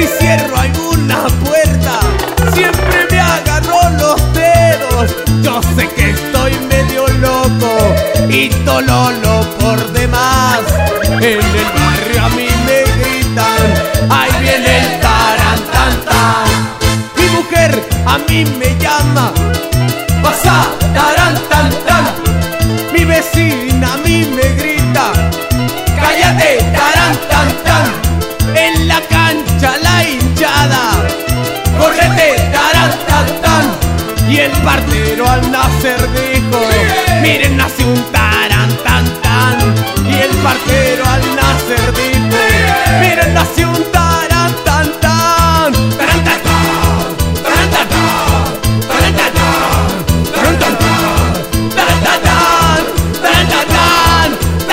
Si cierro alguna puerta, siempre me agarro los dedos. Yo sé que estoy medio loco y tololo por demás. En el barrio a mí me gritan, ahí viene el tarantantán. Mi mujer a mí me llama, pasa tarantantán. Mi vecina a mí me grita, cállate tarantantán. En la cancha la hinchada, correte tarantantán. Y el partero al nacer dijo, miren, nació un tarantantán. Y el partero al nacer dijo, miren, nació un tarantantán. Tarantantán, tarantantán, tarantantán, tarantantán, tarantantán, tarantantán,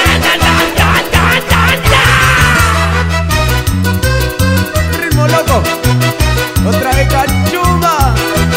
tarantantán. Ritmo loco, otra vez cachumba.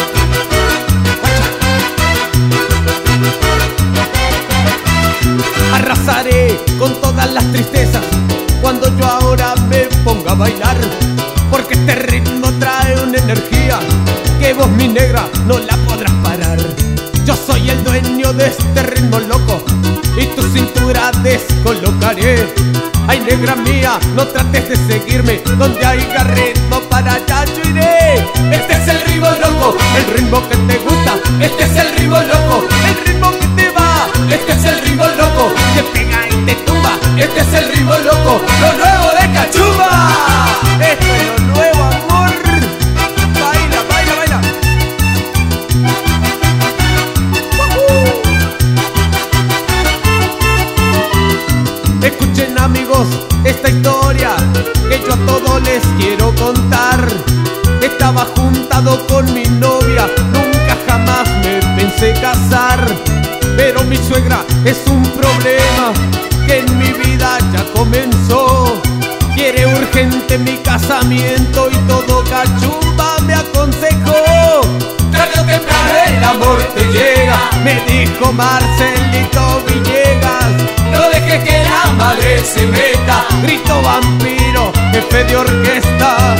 Arrasaré con todas las tristezas cuando yo ahora me ponga a bailar, porque este ritmo trae una energía que vos, mi negra, no la podrás parar. Yo soy el dueño de este ritmo loco y tu cintura descolocaré. Ay, negra mía, no trates de seguirme, donde haya ritmo para allá yo iré. Este es el ritmo loco, el ritmo que te gusta. Este es el ritmo loco, el ritmo que te va. Este es el ritmo loco, que pega y te tumba. Este es el ritmo loco, lo nuevo de Cachumba. Esto es lo nuevo, amor. Baila, baila, baila. Escuchen, amigos, esta historia que yo a todos les quiero contar. Estaba juntado con mi novia, nunca jamás me pensé casar. Pero mi suegra es un problema que en mi vida ya comenzó. Quiere urgente mi casamiento y todo Cachumba me aconsejó. Tarde o temprano el amor te llega, me dijo Marcelito Villegas. No dejes que la madre se meta, grito vampiro, jefe de orquesta.